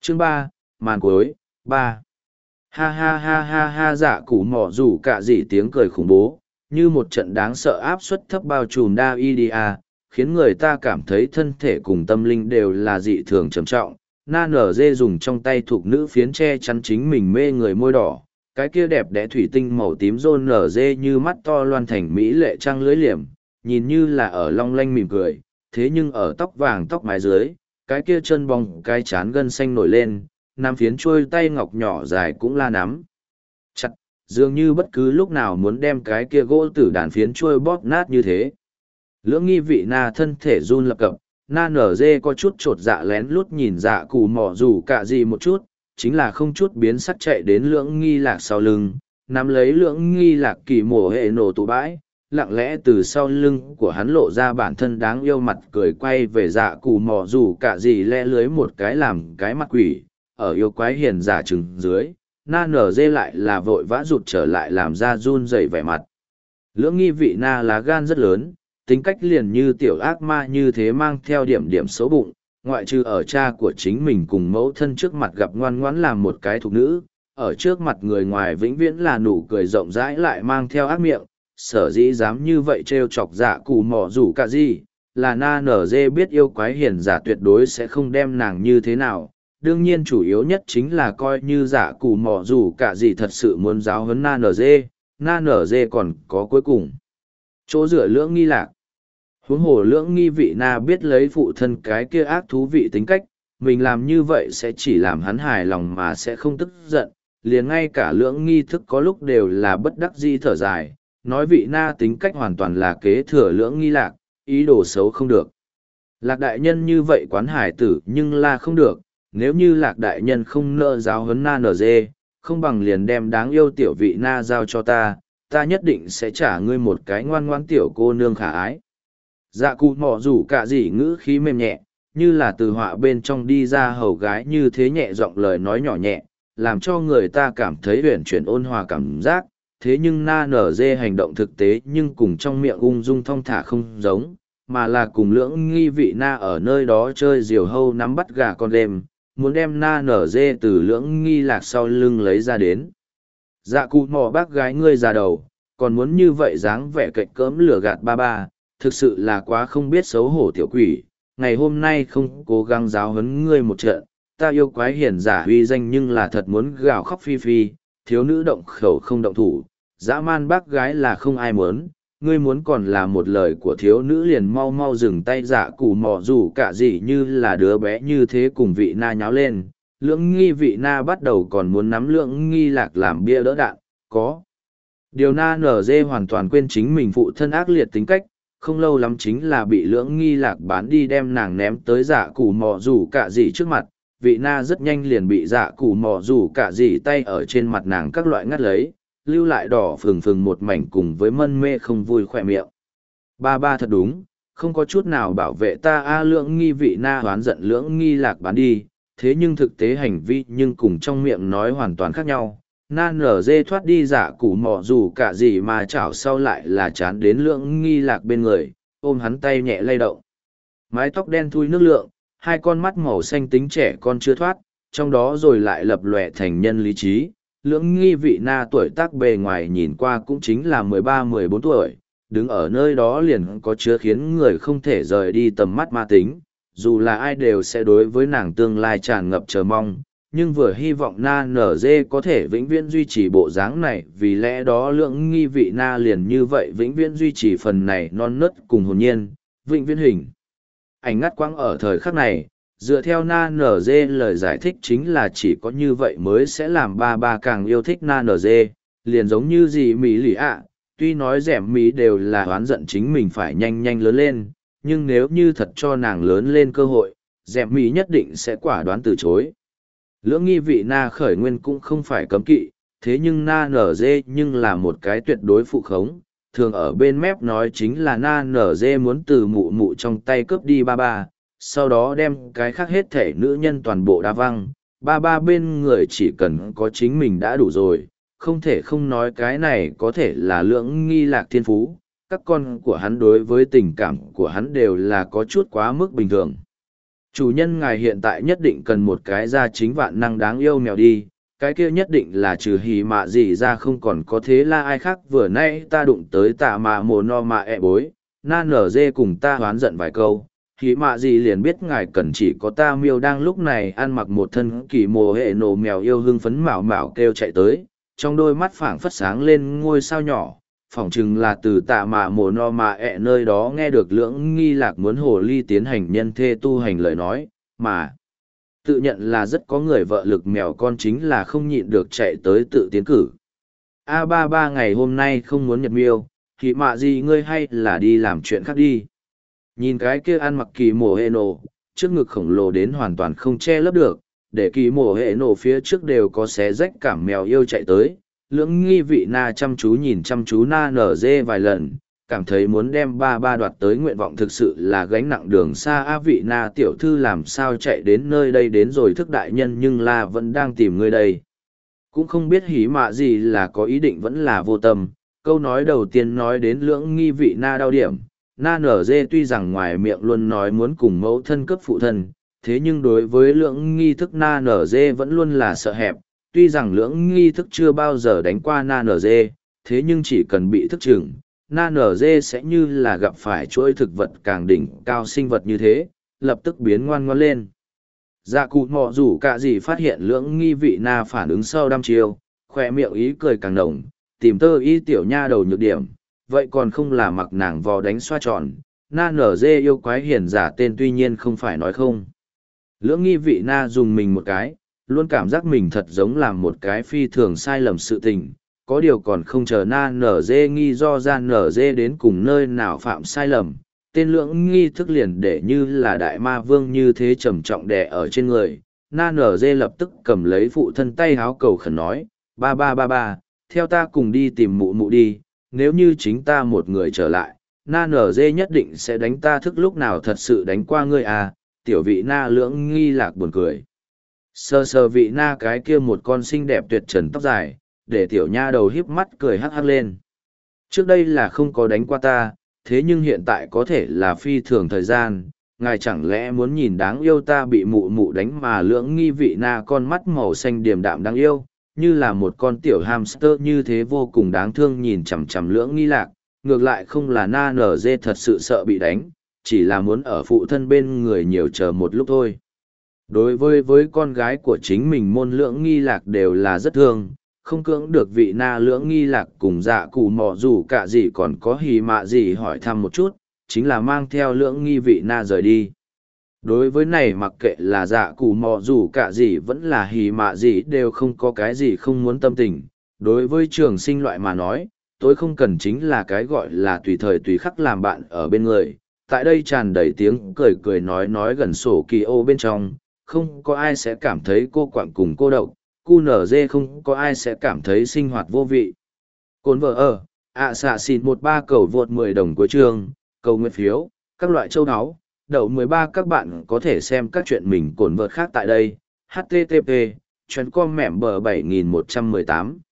Chương 3, màn cuối, 3. Ha ha ha ha ha, dạ cụ mỏ rủ cả gì tiếng cười khủng bố, như một trận đáng sợ áp suất thấp bao trùm Daidia, khiến người ta cảm thấy thân thể cùng tâm linh đều là dị thường trầm trọng. Na nở dê dùng trong tay thuộc nữ phiến che chắn chính mình mê người môi đỏ, cái kia đẹp đẽ thủy tinh màu tím rôn nở dê như mắt to loan thành mỹ lệ trăng lưới liềm, nhìn như là ở long lanh mỉm cười, thế nhưng ở tóc vàng tóc mái dưới, cái kia chân bóng cái chán gân xanh nổi lên, nắm phiến trôi tay ngọc nhỏ dài cũng la nắm chặt, dường như bất cứ lúc nào muốn đem cái kia gỗ tử đàn phiến trôi bóp nát như thế. Lưỡng nghi vị na thân thể run lập cập, na nở dê có chút trột dạ lén lút nhìn dạ cụ mỏ rủ cả gì một chút, chính là không chút biến sắc chạy đến lưỡng nghi lạc sau lưng, nắm lấy lưỡng nghi lạc kỳ mổ hệ nổ tụ bãi, lặng lẽ từ sau lưng của hắn lộ ra bản thân đáng yêu mặt cười quay về dạ cụ mỏ rủ cả gì le lưới một cái làm cái mặt quỷ, ở yêu quái hiền giả trừng dưới, na nở dê lại là vội vã rụt trở lại làm ra run rẩy vẻ mặt. Lưỡng nghi vị na lá gan rất lớn, tính cách liền như tiểu ác ma như thế mang theo điểm điểm xấu bụng, ngoại trừ ở cha của chính mình cùng mẫu thân trước mặt gặp ngoan ngoãn làm một cái thục nữ, ở trước mặt người ngoài vĩnh viễn là nụ cười rộng rãi lại mang theo ác miệng, sở dĩ dám như vậy trêu chọc dạ cụ mỏ rủ cả gì, là na nở dê biết yêu quái hiền giả tuyệt đối sẽ không đem nàng như thế nào. Đương nhiên chủ yếu nhất chính là coi như giả cụ mỏ rủ cả gì thật sự muốn giáo huấn na nở dê còn có cuối cùng chỗ dựa lưỡng nghi lạc. Huống hồ lưỡng nghi vị na biết lấy phụ thân cái kia ác thú vị tính cách, mình làm như vậy sẽ chỉ làm hắn hài lòng mà sẽ không tức giận, liền ngay cả lưỡng nghi thức có lúc đều là bất đắc dĩ thở dài, nói vị na tính cách hoàn toàn là kế thừa lưỡng nghi lạc, ý đồ xấu không được. Lạc đại nhân như vậy quán hải tử nhưng là không được, nếu như lạc đại nhân không nỡ giáo huấn na nở dê, không bằng liền đem đáng yêu tiểu vị na giao cho ta, ta nhất định sẽ trả ngươi một cái ngoan ngoan tiểu cô nương khả ái. Dạ cụ mỏ rủ cả gì ngữ khí mềm nhẹ, như là từ họa bên trong đi ra hầu gái như thế nhẹ giọng lời nói nhỏ nhẹ, làm cho người ta cảm thấy uyển chuyển ôn hòa cảm giác, thế nhưng na nở dê hành động thực tế nhưng cùng trong miệng ung dung thong thả không giống, mà là cùng lưỡng nghi vị na ở nơi đó chơi diều hâu nắm bắt gà con đêm, muốn đem na nở dê từ lưỡng nghi lạc sau lưng lấy ra đến. Dạ cụ mỏ bác gái ngươi già đầu, còn muốn như vậy dáng vẻ cạnh cỡm lửa gạt ba ba, thực sự là quá không biết xấu hổ tiểu quỷ, ngày hôm nay không cố gắng giáo huấn ngươi một trận, ta yêu quái hiền giả uy danh nhưng là thật muốn gào khóc phi phi, thiếu nữ động khẩu không động thủ, dã man bác gái là không ai muốn, ngươi muốn còn là một lời của thiếu nữ liền mau mau dừng tay dạ cụ mỏ rủ cả gì như là đứa bé như thế cùng vị na nháo lên, lưỡng nghi vị na bắt đầu còn muốn nắm lưỡng nghi lạc làm bia đỡ đạn, có. Điều na nở dê hoàn toàn quên chính mình phụ thân ác liệt tính cách, không lâu lắm chính là bị lưỡng nghi lạc bán đi đem nàng ném tới dạ cụ mỏ rủ cả gì trước mặt, vị na rất nhanh liền bị dạ cụ mỏ rủ cả gì tay ở trên mặt nàng các loại ngắt lấy, lưu lại đỏ phừng phừng một mảnh cùng với mân mê không vui khỏe miệng. Ba ba thật đúng, không có chút nào bảo vệ ta a lưỡng nghi vị na hoán giận lưỡng nghi lạc bán đi, thế nhưng thực tế hành vi nhưng cùng trong miệng nói hoàn toàn khác nhau. Na nở dê thoát đi giả củ mỏ dù cả gì mà chảo sau lại là chán đến lưỡng nghi lạc bên người, ôm hắn tay nhẹ lay động. Mái tóc đen thui nước lượng, hai con mắt màu xanh tính trẻ con chưa thoát, trong đó rồi lại lập lòe thành nhân lý trí. Lưỡng nghi vị na tuổi tác bề ngoài nhìn qua cũng chính là 13-14 tuổi, đứng ở nơi đó liền có chứa khiến người không thể rời đi tầm mắt ma tính, dù là ai đều sẽ đối với nàng tương lai tràn ngập chờ mong, nhưng vừa hy vọng na nở dê có thể vĩnh viễn duy trì bộ dáng này, vì lẽ đó lưỡng nghi vị na liền như vậy vĩnh viễn duy trì phần này non nớt cùng hồn nhiên, vĩnh viễn hình. Ảnh ngắt quãng ở thời khắc này, dựa theo na nở dê lời giải thích chính là chỉ có như vậy mới sẽ làm ba ba càng yêu thích na nở dê, liền giống như gì mỹ lì ạ, tuy nói dẻm mỹ đều là oán giận chính mình phải nhanh nhanh lớn lên, nhưng nếu như thật cho nàng lớn lên cơ hội, dẻm mỹ nhất định sẽ quả đoán từ chối. Lưỡng nghi vị na khởi nguyên cũng không phải cấm kỵ, thế nhưng na nở dê nhưng là một cái tuyệt đối phụ khống, thường ở bên mép nói chính là na nở dê muốn từ mụ mụ trong tay cướp đi ba ba, sau đó đem cái khác hết thể nữ nhân toàn bộ đa văng, ba ba bên người chỉ cần có chính mình đã đủ rồi, không thể không nói cái này có thể là lưỡng nghi lạc thiên phú, các con của hắn đối với tình cảm của hắn đều là có chút quá mức bình thường. Chủ nhân ngài hiện tại nhất định cần một cái gia chính vạn năng đáng yêu mèo đi, cái kia nhất định là trừ hỉ mạ gì ra không còn có thế là ai khác. Vừa nay ta đụng tới tạ mạ mồ no mạ ẹ bối, na nở dê cùng ta hoán giận vài câu, hỉ mạ gì liền biết ngài cần chỉ có ta miêu đang lúc này ăn mặc một thân kỳ mồ hệ nổ mèo yêu hưng phấn mạo mạo kêu chạy tới, trong đôi mắt phảng phất sáng lên ngôi sao nhỏ. Phỏng chừng là từ tạ mạ mồ no mạ ẹ nơi đó nghe được lưỡng nghi lạc muốn hồ ly tiến hành nhân thê tu hành lời nói, mà tự nhận là rất có người vợ lực mèo con chính là không nhịn được chạy tới tự tiến cử. A33 ngày hôm nay không muốn nhật miêu, thì mạ gì ngươi hay là đi làm chuyện khác đi. Nhìn cái kia ăn mặc kỳ mồ hệ nổ, trước ngực khổng lồ đến hoàn toàn không che lấp được, để kỳ mồ hệ nổ phía trước đều có xé rách cảm mèo yêu chạy tới. Lưỡng nghi vị na chăm chú nhìn chăm chú na nở dê vài lần, cảm thấy muốn đem ba đoạt tới nguyện vọng thực sự là gánh nặng đường xa. A vị na tiểu thư làm sao chạy đến nơi đây đến rồi thức đại nhân nhưng là vẫn đang tìm ngươi đây. Cũng không biết hỉ mạ gì là có ý định vẫn là vô tâm. Câu nói đầu tiên nói đến lưỡng nghi vị na đau điểm. Na nở dê tuy rằng ngoài miệng luôn nói muốn cùng mẫu thân cấp phụ thân, thế nhưng đối với lưỡng nghi thức na nở dê vẫn luôn là sợ hẹp. Tuy rằng lưỡng nghi thức chưa bao giờ đánh qua na nở dê, thế nhưng chỉ cần bị thức chừng, na nở dê sẽ như là gặp phải chuỗi thực vật càng đỉnh cao sinh vật như thế, lập tức biến ngoan ngoan lên. Dạ cụ mọ rủ cả gì phát hiện lưỡng nghi vị na phản ứng sau đăm chiêu, khoe miệng ý cười càng đồng, tìm tơ y tiểu nha đầu nhược điểm, vậy còn không là mặc nàng vò đánh xoa tròn, na nở dê yêu quái hiền giả tên tuy nhiên không phải nói không. Lưỡng nghi vị na dùng mình một cái, luôn cảm giác mình thật giống làm một cái phi thường sai lầm sự tình, có điều còn không chờ na nở dê nghi do ra nở dê đến cùng nơi nào phạm sai lầm. Tên lưỡng nghi thức liền để như là đại ma vương như thế trầm trọng đè ở trên người. Na nở dê lập tức cầm lấy phụ thân tay háo cầu khẩn nói, ba, theo ta cùng đi tìm mụ mụ đi, nếu như chính ta một người trở lại, na nở dê nhất định sẽ đánh ta thức lúc nào thật sự đánh qua ngươi à, tiểu vị na lưỡng nghi lạc buồn cười. Sờ vị na cái kia một con xinh đẹp tuyệt trần tóc dài, để tiểu nha đầu híp mắt cười hắc hắc lên. Trước đây là không có đánh qua ta, thế nhưng hiện tại có thể là phi thường thời gian, ngài chẳng lẽ muốn nhìn đáng yêu ta bị mụ mụ đánh mà lưỡng nghi vị na con mắt màu xanh điềm đạm đáng yêu, như là một con tiểu hamster như thế vô cùng đáng thương nhìn chằm chằm lưỡng nghi lạc, ngược lại không là na nở dê thật sự sợ bị đánh, chỉ là muốn ở phụ thân bên người nhiều chờ một lúc thôi. Đối với con gái của chính mình môn lưỡng nghi lạc đều là rất thương, không cưỡng được vị na lưỡng nghi lạc cùng dạ cụ mò dù cả gì còn có hì mạ gì hỏi thăm một chút, chính là mang theo lưỡng nghi vị na rời đi. Đối với này mặc kệ là dạ cụ mò dù cả gì vẫn là hì mạ gì đều không có cái gì không muốn tâm tình. Đối với trường sinh loại mà nói, tôi không cần chính là cái gọi là tùy thời tùy khắc làm bạn ở bên người. Tại đây tràn đầy tiếng cười nói gần sổ kỳ ô bên trong, không có ai sẽ cảm thấy cô quạnh cùng cô độc, QNZ không có ai sẽ cảm thấy sinh hoạt vô vị. Cồn vợ ở, xạ xịt 13 cầu vượt 10 đồng cuối chương, cầu nguyện phiếu, các loại châu áo, đậu 13 các bạn có thể xem các chuyện mình cồn vợt khác tại đây, http, chuyến com mẻm bờ 7118.